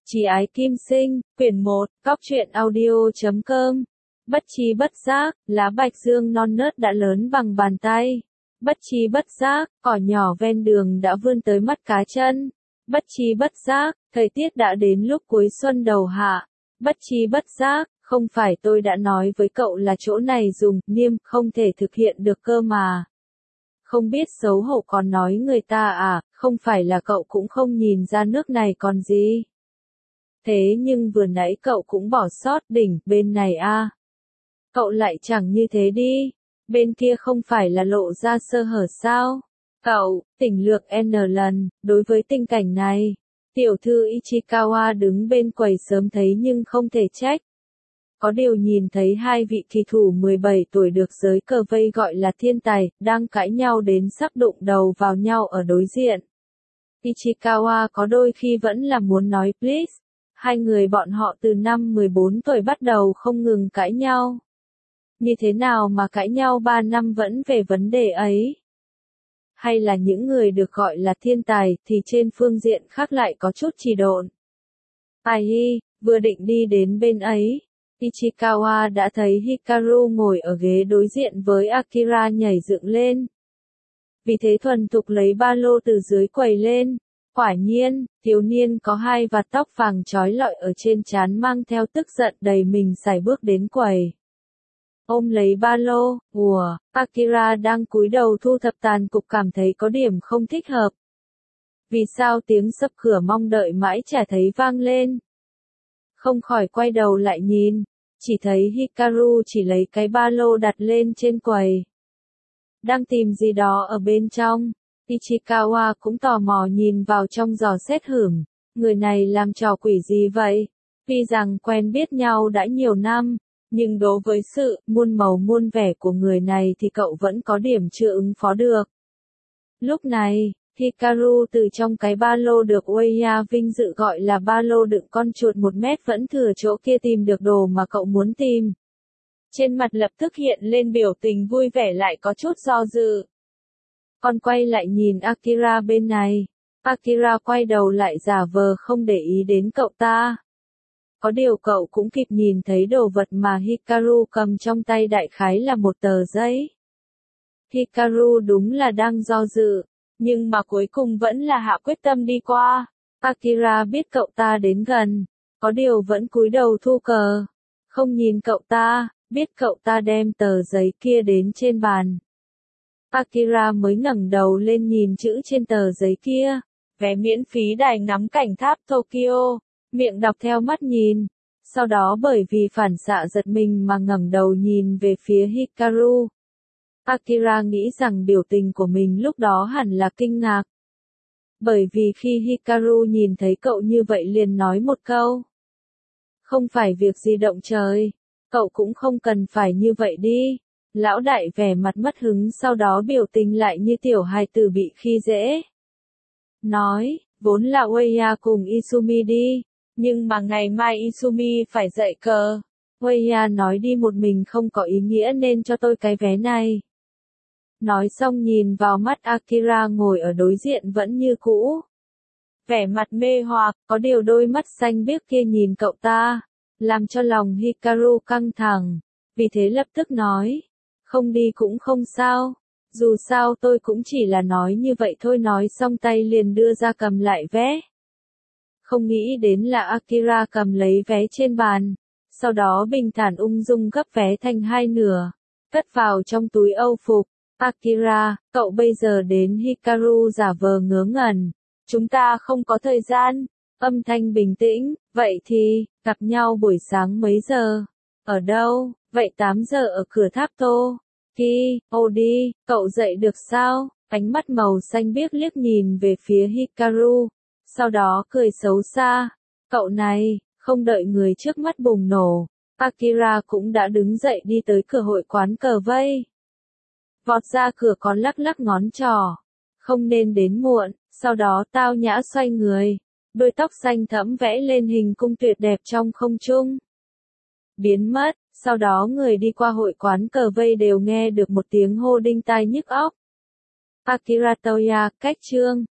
Chí ái Kim Sinh, quyển 1, góc truyện audio.com. Bất chi bất giác, lá bạch dương non nớt đã lớn bằng bàn tay. Bất chi bất giác, cỏ nhỏ ven đường đã vươn tới mắt cá chân. Bất chi bất giác, thời tiết đã đến lúc cuối xuân đầu hạ. Bất chi bất giác, không phải tôi đã nói với cậu là chỗ này dùng niêm không thể thực hiện được cơ mà. Không biết xấu hổ còn nói người ta à, không phải là cậu cũng không nhìn ra nước này còn gì. Thế nhưng vừa nãy cậu cũng bỏ sót đỉnh bên này a. Cậu lại chẳng như thế đi, bên kia không phải là lộ ra sơ hở sao? Cậu, tỉnh lược N lần, đối với tình cảnh này, tiểu thư Ichikawa đứng bên quầy sớm thấy nhưng không thể trách. Có điều nhìn thấy hai vị kỳ thủ 17 tuổi được giới cờ vây gọi là thiên tài, đang cãi nhau đến sắp đụng đầu vào nhau ở đối diện. Ichikawa có đôi khi vẫn là muốn nói please. Hai người bọn họ từ năm 14 tuổi bắt đầu không ngừng cãi nhau. Như thế nào mà cãi nhau 3 năm vẫn về vấn đề ấy? Hay là những người được gọi là thiên tài thì trên phương diện khác lại có chút trì độn? Ai vừa định đi đến bên ấy, Ichikawa đã thấy Hikaru ngồi ở ghế đối diện với Akira nhảy dựng lên. Vì thế thuần thục lấy ba lô từ dưới quầy lên. Quả nhiên, thiếu niên có hai vạt tóc vàng trói lọi ở trên trán mang theo tức giận đầy mình sải bước đến quầy. Ôm lấy ba lô, Akira đang cúi đầu thu thập tàn cục cảm thấy có điểm không thích hợp. Vì sao tiếng sập cửa mong đợi mãi chả thấy vang lên? Không khỏi quay đầu lại nhìn, chỉ thấy Hikaru chỉ lấy cái ba lô đặt lên trên quầy. Đang tìm gì đó ở bên trong. Ichikawa cũng tò mò nhìn vào trong dò xét hửng, người này làm trò quỷ gì vậy? Tuy rằng quen biết nhau đã nhiều năm, nhưng đối với sự muôn màu muôn vẻ của người này thì cậu vẫn có điểm chưa ứng phó được. Lúc này, Hikaru từ trong cái ba lô được Ueya vinh dự gọi là ba lô đựng con chuột 1 mét vẫn thừa chỗ kia tìm được đồ mà cậu muốn tìm. Trên mặt lập tức hiện lên biểu tình vui vẻ lại có chút do dự. Còn quay lại nhìn Akira bên này. Akira quay đầu lại giả vờ không để ý đến cậu ta. Có điều cậu cũng kịp nhìn thấy đồ vật mà Hikaru cầm trong tay đại khái là một tờ giấy. Hikaru đúng là đang do dự, nhưng mà cuối cùng vẫn là hạ quyết tâm đi qua. Akira biết cậu ta đến gần, có điều vẫn cúi đầu thu cờ. Không nhìn cậu ta, biết cậu ta đem tờ giấy kia đến trên bàn. Akira mới ngẩng đầu lên nhìn chữ trên tờ giấy kia, vé miễn phí đài ngắm cảnh tháp Tokyo, miệng đọc theo mắt nhìn, sau đó bởi vì phản xạ giật mình mà ngẩng đầu nhìn về phía Hikaru. Akira nghĩ rằng biểu tình của mình lúc đó hẳn là kinh ngạc. Bởi vì khi Hikaru nhìn thấy cậu như vậy liền nói một câu. Không phải việc gì động trời, cậu cũng không cần phải như vậy đi. Lão đại vẻ mặt mất hứng sau đó biểu tình lại như tiểu hài tử bị khi dễ. Nói, vốn là Ueya cùng Izumi đi, nhưng mà ngày mai Izumi phải dạy cờ. Ueya nói đi một mình không có ý nghĩa nên cho tôi cái vé này. Nói xong nhìn vào mắt Akira ngồi ở đối diện vẫn như cũ. Vẻ mặt mê hoặc, có điều đôi mắt xanh biếc kia nhìn cậu ta, làm cho lòng Hikaru căng thẳng, vì thế lập tức nói. Không đi cũng không sao, dù sao tôi cũng chỉ là nói như vậy thôi, nói xong tay liền đưa ra cầm lại vé. Không nghĩ đến là Akira cầm lấy vé trên bàn, sau đó bình thản ung dung gấp vé thành 2 nửa, cất vào trong túi âu phục. Akira, cậu bây giờ đến. Hikaru giả vờ ngớ ngẩn, chúng ta không có thời gian. Âm thanh bình tĩnh, vậy thì, gặp nhau buổi sáng mấy giờ? Ở đâu? Vậy 8 giờ ở cửa tháp Tô. Đi, cậu dậy được sao? Ánh mắt màu xanh biếc liếc nhìn về phía Hikaru, sau đó cười xấu xa. Cậu này, không đợi người trước mắt bùng nổ, Akira cũng đã đứng dậy đi tới cửa hội quán cờ vây. Vọt ra cửa còn lắc lắc ngón trỏ. Không nên đến muộn, sau đó tao nhã xoay người, đôi tóc xanh thẫm vẽ lên hình cung tuyệt đẹp trong không trung. Biến mất. Sau đó người đi qua hội quán cờ vây đều nghe được một tiếng hô đinh tai nhức óc. Akira Toya, cách chương.